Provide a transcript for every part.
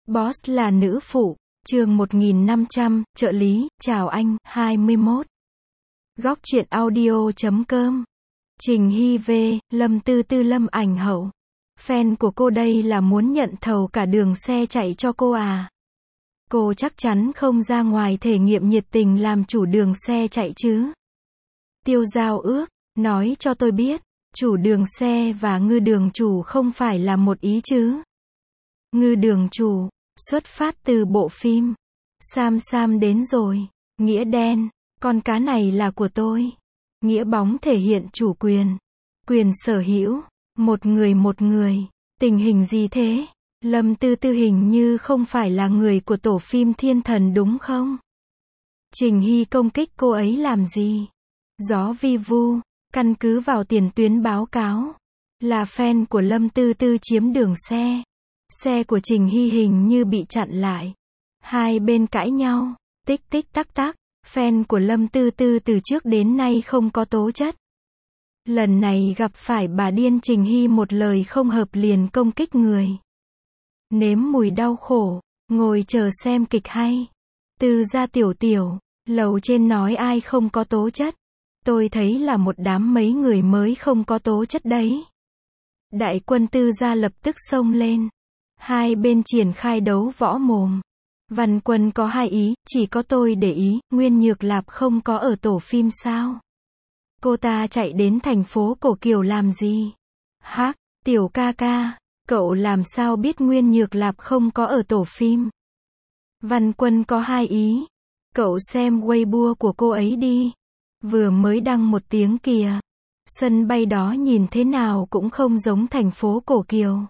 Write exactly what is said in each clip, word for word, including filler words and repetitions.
Boss là nữ phụ, chương một nghìn năm trăm, trợ lý, chào anh, hai mươi mốt. Góc truyện audio chấm com. Trình Hy V, Lâm Tư Tư Lâm ảnh hậu. Fan của cô đây là muốn nhận thầu cả đường xe chạy cho cô à? Cô chắc chắn không ra ngoài thể nghiệm nhiệt tình làm chủ đường xe chạy chứ? Tiêu Giao ước, nói cho tôi biết, chủ đường xe và ngư đường chủ không phải là một ý chứ? Ngư đường chủ, xuất phát từ bộ phim Sam Sam đến rồi, nghĩa đen, con cá này là của tôi. Nghĩa bóng thể hiện chủ quyền, quyền sở hữu, một người một người, tình hình gì thế? Lâm Tư Tư hình như không phải là người của tổ phim Thiên Thần đúng không? Trình Hy công kích cô ấy làm gì? Gió vi vu, căn cứ vào tiền tuyến báo cáo, là fan của Lâm Tư Tư chiếm đường xe. Xe của Trình Hy hình như bị chặn lại. Hai bên cãi nhau, tích tích tắc tắc, fan của Lâm Tư Tư từ trước đến nay không có tố chất. Lần này gặp phải bà điên Trình Hy một lời không hợp liền công kích người. Nếm mùi đau khổ, ngồi chờ xem kịch hay. Từ gia tiểu tiểu, lầu trên nói ai không có tố chất. Tôi thấy là một đám mấy người mới không có tố chất đấy. Đại quân Tư gia lập tức xông lên. Hai bên triển khai đấu võ mồm. Văn Quân có hai ý, chỉ có tôi để ý, Nguyên Nhược Lạp không có ở tổ phim sao? Cô ta chạy đến thành phố Cổ Kiều làm gì? Hắc, tiểu ca ca, cậu làm sao biết Nguyên Nhược Lạp không có ở tổ phim? Văn Quân có hai ý. Cậu xem Weibo của cô ấy đi. Vừa mới đăng một tiếng kìa. Sân bay đó nhìn thế nào cũng không giống thành phố Cổ Kiều.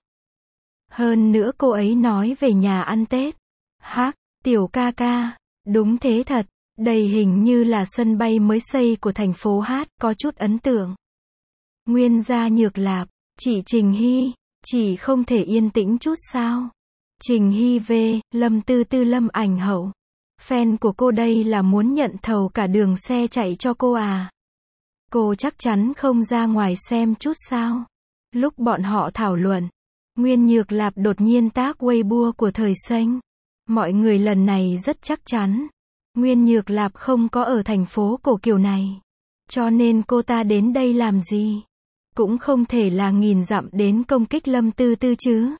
Hơn nữa cô ấy nói về nhà ăn Tết. Hắc, tiểu ca ca, đúng thế thật, đây hình như là sân bay mới xây của thành phố Hát, có chút ấn tượng. Nguyên gia Nhược Lạp, chị Trình Hy, chị không thể yên tĩnh chút sao? Trình Hy V, Lâm Tư Tư Lâm ảnh hậu. Fan của cô đây là muốn nhận thầu cả đường xe chạy cho cô à? Cô chắc chắn không ra ngoài xem chút sao? Lúc bọn họ thảo luận, Nguyên Nhược Lạp đột nhiên tác Weibo của thời xanh. Mọi người lần này rất chắc chắn. Nguyên Nhược Lạp không có ở thành phố Cổ Kiều này. Cho nên cô ta đến đây làm gì? Cũng không thể là nghìn dặm đến công kích Lâm Tư Tư chứ.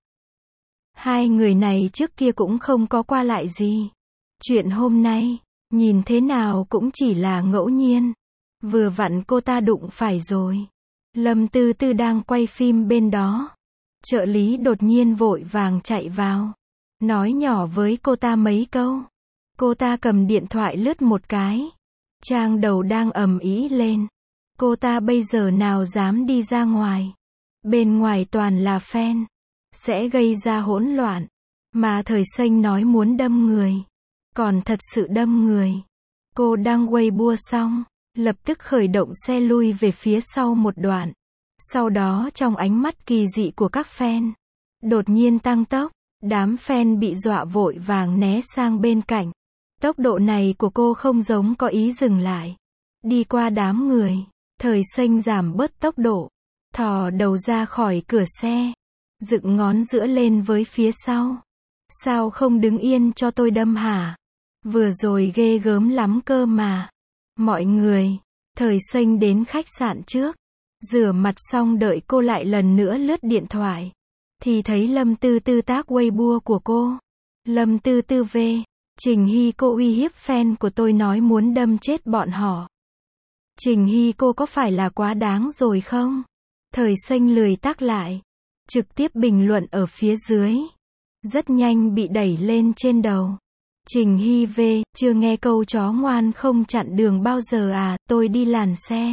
Hai người này trước kia cũng không có qua lại gì. Chuyện hôm nay, nhìn thế nào cũng chỉ là ngẫu nhiên. Vừa vặn cô ta đụng phải rồi. Lâm Tư Tư đang quay phim bên đó. Trợ lý đột nhiên vội vàng chạy vào. Nói nhỏ với cô ta mấy câu. Cô ta cầm điện thoại lướt một cái. Trang đầu đang ầm ĩ lên. Cô ta bây giờ nào dám đi ra ngoài. Bên ngoài toàn là fan. Sẽ gây ra hỗn loạn. Mà thời xanh nói muốn đâm người. Còn thật sự đâm người. Cô đang Weibo xong. Lập tức khởi động xe lui về phía sau một đoạn. Sau đó trong ánh mắt kỳ dị của các fan. Đột nhiên tăng tốc. Đám fan bị dọa vội vàng né sang bên cạnh. Tốc độ này của cô không giống có ý dừng lại. Đi qua đám người. Thời xanh giảm bớt tốc độ. Thò đầu ra khỏi cửa xe. Dựng ngón giữa lên với phía sau. Sao không đứng yên cho tôi đâm hả? Vừa rồi ghê gớm lắm cơ mà. Mọi người. Thời xanh đến khách sạn trước. Rửa mặt xong đợi cô lại lần nữa lướt điện thoại. Thì thấy Lâm Tư Tư tác Weibo của cô. Lâm Tư Tư V. Trình Hy cô uy hiếp fan của tôi nói muốn đâm chết bọn họ. Trình Hy cô có phải là quá đáng rồi không? Thời xanh lười tác lại. Trực tiếp bình luận ở phía dưới. Rất nhanh bị đẩy lên trên đầu. Trình Hy V. Chưa nghe câu chó ngoan không chặn đường bao giờ à, tôi đi làn xe.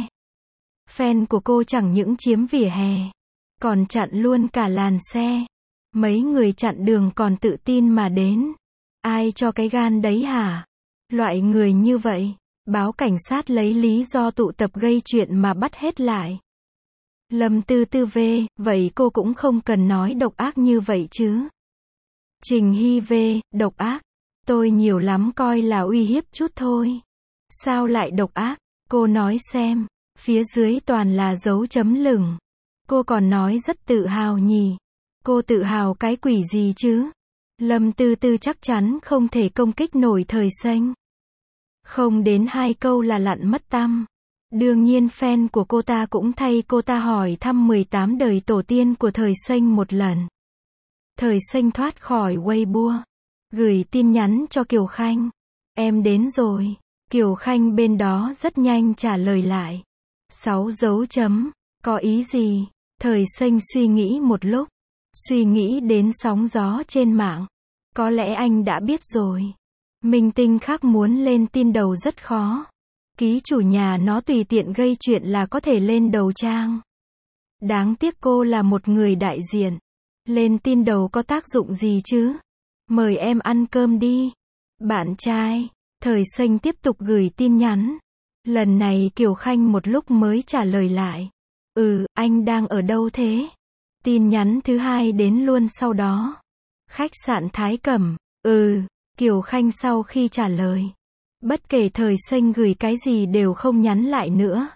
Fan của cô chẳng những chiếm vỉa hè. Còn chặn luôn cả làn xe. Mấy người chặn đường còn tự tin mà đến. Ai cho cái gan đấy hả? Loại người như vậy, báo cảnh sát lấy lý do tụ tập gây chuyện mà bắt hết lại. Lâm Tư Tư V, vậy cô cũng không cần nói độc ác như vậy chứ. Trình Hy V, độc ác. Tôi nhiều lắm coi là uy hiếp chút thôi. Sao lại độc ác? Cô nói xem. Phía dưới toàn là dấu chấm lửng. Cô còn nói rất tự hào nhỉ. Cô tự hào cái quỷ gì chứ? Lâm Tư Tư chắc chắn không thể công kích nổi Thời Xanh. Không đến hai câu là lặn mất tăm. Đương nhiên fan của cô ta cũng thay cô ta hỏi thăm mười tám đời tổ tiên của Thời Xanh một lần. Thời Xanh thoát khỏi Weibo, gửi tin nhắn cho Kiều Khanh. Em đến rồi. Kiều Khanh bên đó rất nhanh trả lời lại. Sáu dấu chấm. Có ý gì? Thời Xanh suy nghĩ một lúc. Suy nghĩ đến sóng gió trên mạng. Có lẽ anh đã biết rồi. Minh tinh khác muốn lên tin đầu rất khó. Ký chủ nhà nó tùy tiện gây chuyện là có thể lên đầu trang. Đáng tiếc cô là một người đại diện. Lên tin đầu có tác dụng gì chứ? Mời em ăn cơm đi. Bạn trai. Thời Xanh tiếp tục gửi tin nhắn. Lần này Kiều Khanh một lúc mới trả lời lại. Ừ, anh đang ở đâu thế? Tin nhắn thứ hai đến luôn sau đó. Khách sạn Thái Cẩm. Ừ, Kiều Khanh sau khi trả lời. Bất kể Thời Xanh gửi cái gì đều không nhắn lại nữa.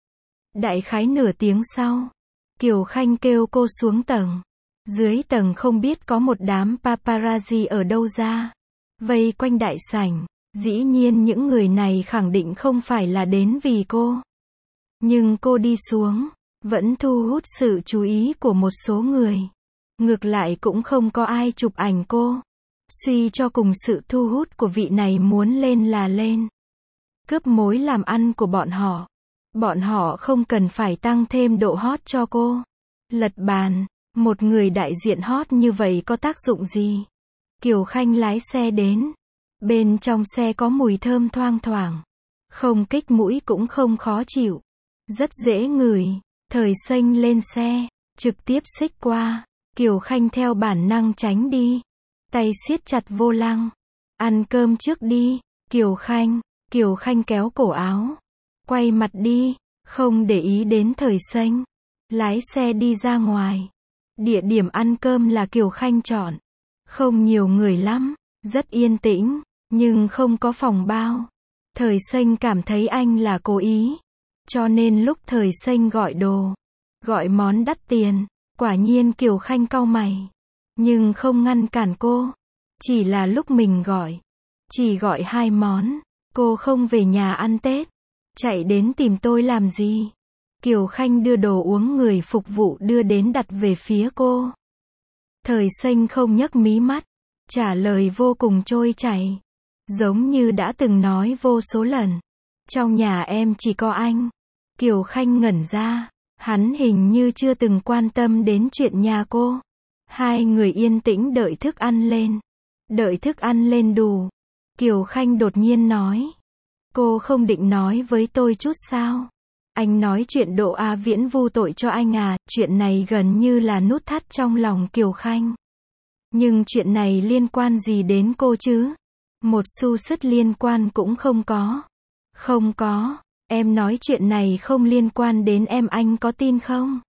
Đại khái nửa tiếng sau, Kiều Khanh kêu cô xuống tầng. Dưới tầng không biết có một đám paparazzi ở đâu ra. Vây quanh đại sảnh. Dĩ nhiên những người này khẳng định không phải là đến vì cô. Nhưng cô đi xuống, vẫn thu hút sự chú ý của một số người. Ngược lại cũng không có ai chụp ảnh cô. Suy cho cùng sự thu hút của vị này muốn lên là lên. Cướp mối làm ăn của bọn họ. Bọn họ không cần phải tăng thêm độ hot cho cô. Lật bàn, một người đại diện hot như vậy có tác dụng gì? Kiều Khanh lái xe đến. Bên trong xe có mùi thơm thoang thoảng. Không kích mũi cũng không khó chịu. Rất dễ ngửi. Thời Xanh lên xe, trực tiếp xích qua. Kiều Khanh theo bản năng tránh đi. Tay siết chặt vô lăng. Ăn cơm trước đi. Kiều Khanh. Kiều Khanh kéo cổ áo. Quay mặt đi. Không để ý đến Thời Xanh. Lái xe đi ra ngoài. Địa điểm ăn cơm là Kiều Khanh chọn. Không nhiều người lắm. Rất yên tĩnh. Nhưng không có phòng bao. Thời Xanh cảm thấy anh là cố ý. Cho nên lúc Thời Xanh gọi đồ, gọi món đắt tiền, quả nhiên Kiều Khanh cau mày. Nhưng không ngăn cản cô. Chỉ là lúc mình gọi. Chỉ gọi hai món. Cô không về nhà ăn Tết. Chạy đến tìm tôi làm gì? Kiều Khanh đưa đồ uống người phục vụ đưa đến đặt về phía cô. Thời Xanh không nhấc mí mắt. Trả lời vô cùng trôi chảy. Giống như đã từng nói vô số lần. Trong nhà em chỉ có anh. Kiều Khanh ngẩn ra. Hắn hình như chưa từng quan tâm đến chuyện nhà cô. Hai người yên tĩnh đợi thức ăn lên. Đợi thức ăn lên đủ. Kiều Khanh đột nhiên nói. Cô không định nói với tôi chút sao? Anh nói chuyện Độ A Viễn vu tội cho anh à? Chuyện này gần như là nút thắt trong lòng Kiều Khanh. Nhưng chuyện này liên quan gì đến cô chứ? Một xu xứt liên quan cũng không có. Không có. Em nói chuyện này không liên quan đến em, anh có tin không?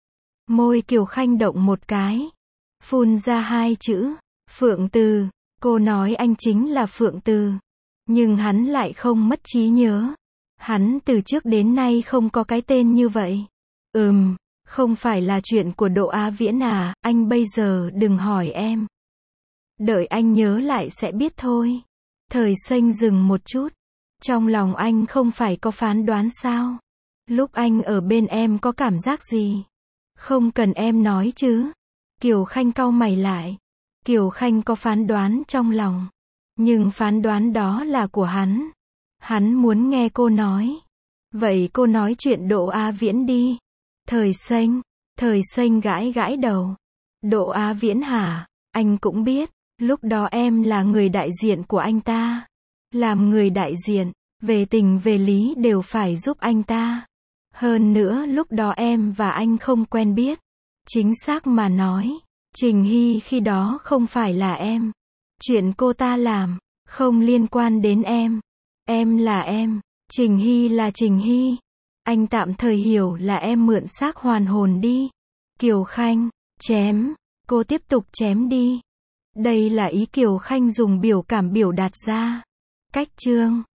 Môi Kiều Khanh động một cái. Phun ra hai chữ. Phượng Từ. Cô nói anh chính là Phượng Từ. Nhưng hắn lại không mất trí nhớ. Hắn từ trước đến nay không có cái tên như vậy. Ừm, không phải là chuyện của Độ A Viễn à, anh bây giờ đừng hỏi em. Đợi anh nhớ lại sẽ biết thôi. Thời Xanh dừng một chút. Trong lòng anh không phải có phán đoán sao? Lúc anh ở bên em có cảm giác gì? Không cần em nói chứ. Kiều Khanh cau mày lại. Kiều Khanh có phán đoán trong lòng. Nhưng phán đoán đó là của hắn. Hắn muốn nghe cô nói. Vậy cô nói chuyện Độ A Viễn đi. Thời Xanh. Thời Xanh gãi gãi đầu. Độ A Viễn hả? Anh cũng biết. Lúc đó em là người đại diện của anh ta. Làm người đại diện, về tình về lý đều phải giúp anh ta. Hơn nữa lúc đó em và anh không quen biết. Chính xác mà nói, Trình Hy khi đó không phải là em. Chuyện cô ta làm, không liên quan đến em. Em là em, Trình Hy là Trình Hy. Anh tạm thời hiểu là em mượn xác hoàn hồn đi. Kiều Khanh, chém. Cô tiếp tục chém đi. Đây là ý Kiều Khanh dùng biểu cảm biểu đạt ra. Cách chương